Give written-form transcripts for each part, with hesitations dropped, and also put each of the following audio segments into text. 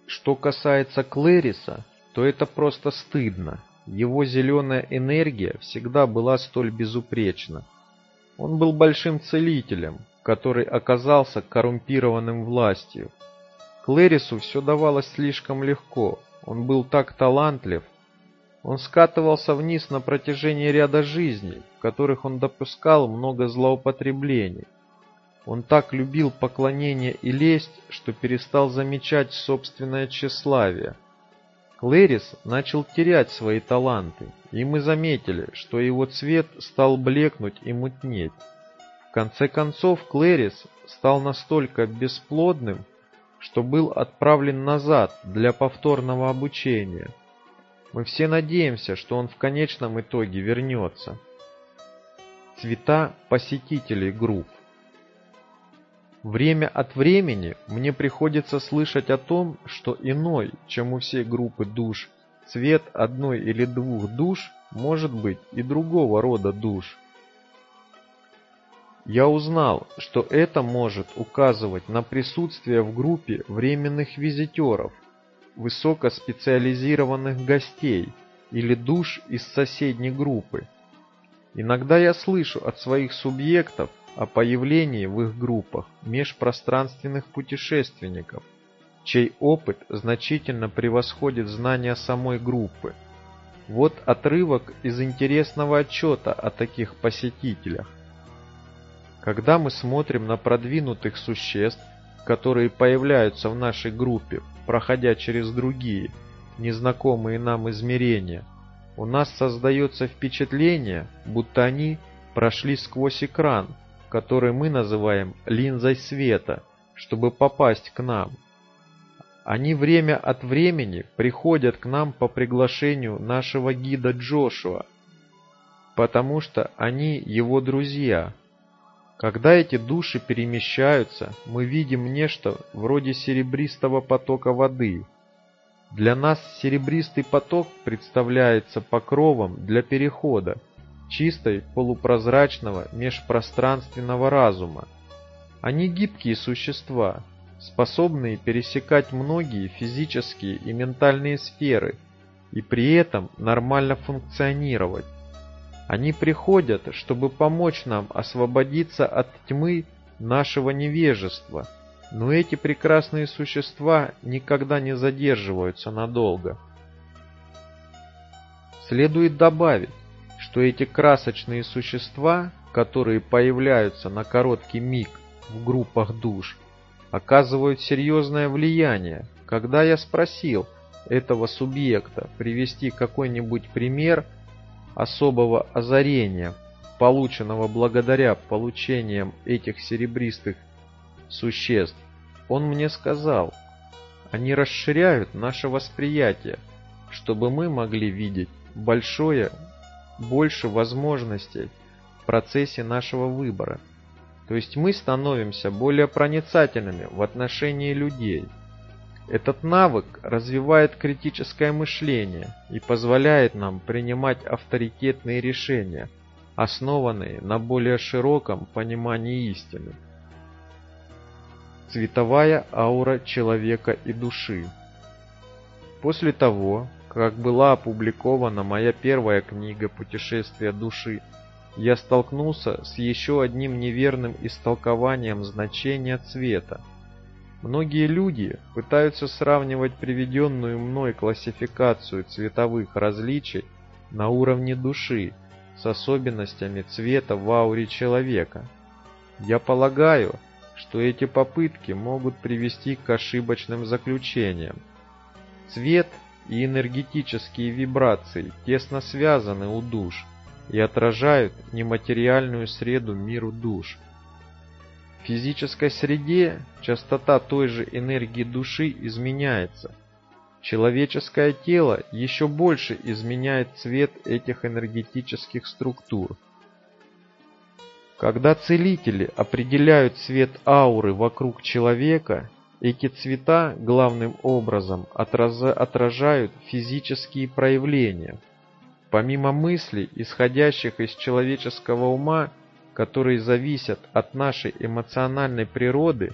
Что касается Клэриса, то это просто стыдно. Его зеленая энергия всегда была столь безупречна. Он был большим целителем, который оказался коррумпированным властью. Клэрису все давалось слишком легко, он был так талантлив. Он скатывался вниз на протяжении ряда жизней, в которых он допускал много злоупотреблений. Он так любил поклонение и лесть, что перестал замечать собственное тщеславие. Клэрис начал терять свои таланты, и мы заметили, что его цвет стал блекнуть и мутнеть. В конце концов, Клэрис стал настолько бесплодным, что был отправлен назад для повторного обучения. Мы все надеемся, что он в конечном итоге вернется. Цвета посетителей групп. Время от времени мне приходится слышать о том, что иной, чем у всей группы душ, цвет одной или двух душ может быть и другого рода душ. Я узнал, что это может указывать на присутствие в группе временных визитеров, высокоспециализированных гостей или душ из соседней группы. Иногда я слышу от своих субъектов о появлении в их группах межпространственных путешественников, чей опыт значительно превосходит знания самой группы. Вот отрывок из интересного отчета о таких посетителях. Когда мы смотрим на продвинутых существ, которые появляются в нашей группе, проходя через другие, незнакомые нам измерения, у нас создается впечатление, будто они прошли сквозь экран, который мы называем линзой света, чтобы попасть к нам. Они время от времени приходят к нам по приглашению нашего гида Джошуа, потому что они его друзья. Когда эти души перемещаются, мы видим нечто вроде серебристого потока воды. Для нас серебристый поток представляется покровом для перехода, чистой полупрозрачного межпространственного разума. Они гибкие существа, способные пересекать многие физические и ментальные сферы и при этом нормально функционировать. Они приходят, чтобы помочь нам освободиться от тьмы нашего невежества, но эти прекрасные существа никогда не задерживаются надолго. Следует добавить, что эти красочные существа, которые появляются на короткий миг в группах душ, оказывают серьезное влияние. Когда я спросил этого субъекта привести какой-нибудь пример особого озарения, полученного благодаря получениям этих серебристых существ, он мне сказал: они расширяют наше восприятие, чтобы мы могли видеть больше возможностей в процессе нашего выбора. То есть мы становимся более проницательными в отношении людей. Этот навык развивает критическое мышление и позволяет нам принимать авторитетные решения, основанные на более широком понимании истины. Цветовая аура человека и души. После того, как была опубликована моя первая книга «Путешествие души», я столкнулся с еще одним неверным истолкованием значения цвета. Многие люди пытаются сравнивать приведенную мной классификацию цветовых различий на уровне души с особенностями цвета в ауре человека. Я полагаю, что эти попытки могут привести к ошибочным заключениям. Цвет и энергетические вибрации тесно связаны у душ и отражают нематериальную среду миру душ. В физической среде частота той же энергии души изменяется. Человеческое тело еще больше изменяет цвет этих энергетических структур. Когда целители определяют цвет ауры вокруг человека, эти цвета главным образом отражают физические проявления. Помимо мыслей, исходящих из человеческого ума, которые зависят от нашей эмоциональной природы,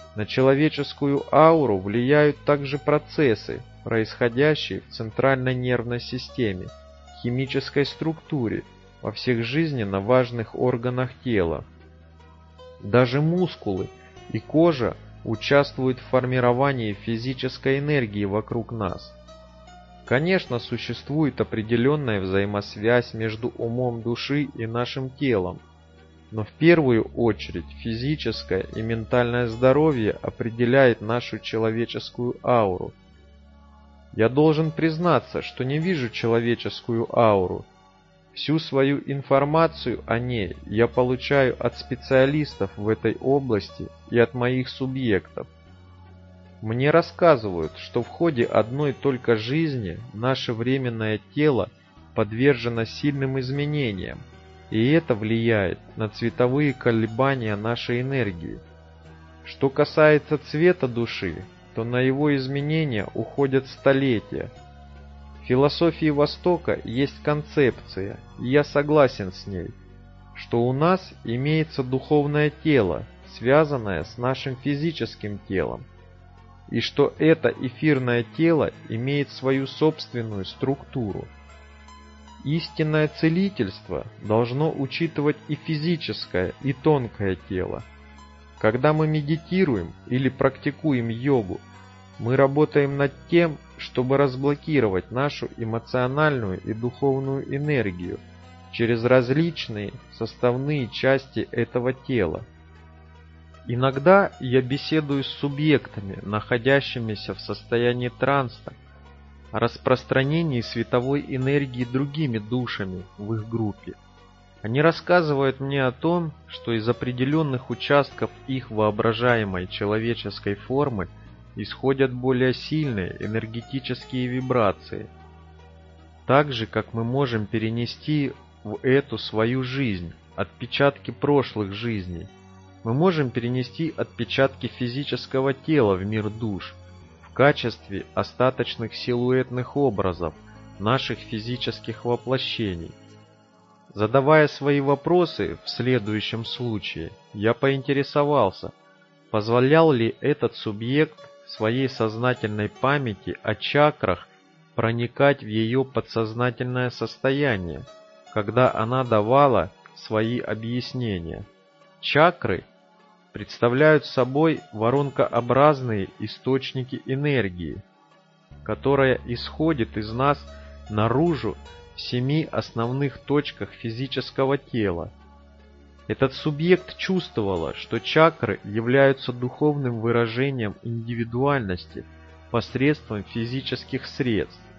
На человеческую ауру влияют также процессы, происходящие в центральной нервной системе, химической структуре, во всех жизненно важных органах тела. Даже мускулы и кожа участвуют в формировании физической энергии вокруг нас. Конечно, существует определенная взаимосвязь между умом души и нашим телом, но в первую очередь физическое и ментальное здоровье определяет нашу человеческую ауру. Я должен признаться, что не вижу человеческую ауру. Всю свою информацию о ней я получаю от специалистов в этой области и от моих субъектов. Мне рассказывают, что в ходе одной только жизни наше временное тело подвержено сильным изменениям, и это влияет на цветовые колебания нашей энергии. Что касается цвета души, то на его изменения уходят столетия. В философии Востока есть концепция, и я согласен с ней, что у нас имеется духовное тело, связанное с нашим физическим телом, и что это эфирное тело имеет свою собственную структуру. Истинное целительство должно учитывать и физическое, и тонкое тело. Когда мы медитируем или практикуем йогу, мы работаем над тем, чтобы разблокировать нашу эмоциональную и духовную энергию через различные составные части этого тела. Иногда я беседую с субъектами, находящимися в состоянии транса, о распространении световой энергии другими душами в их группе. Они рассказывают мне о том, что из определенных участков их воображаемой человеческой формы исходят более сильные энергетические вибрации. Так же, как мы можем перенести в эту свою жизнь отпечатки прошлых жизней, мы можем перенести отпечатки физического тела в мир душ в качестве остаточных силуэтных образов наших физических воплощений. Задавая свои вопросы в следующем случае, я поинтересовался, позволял ли этот субъект своей сознательной памяти о чакрах проникать в ее подсознательное состояние, когда она давала свои объяснения. Чакры представляют собой воронкообразные источники энергии, которая исходит из нас наружу в 7 основных точках физического тела. Этот субъект чувствовала, что чакры являются духовным выражением индивидуальности посредством физических средств.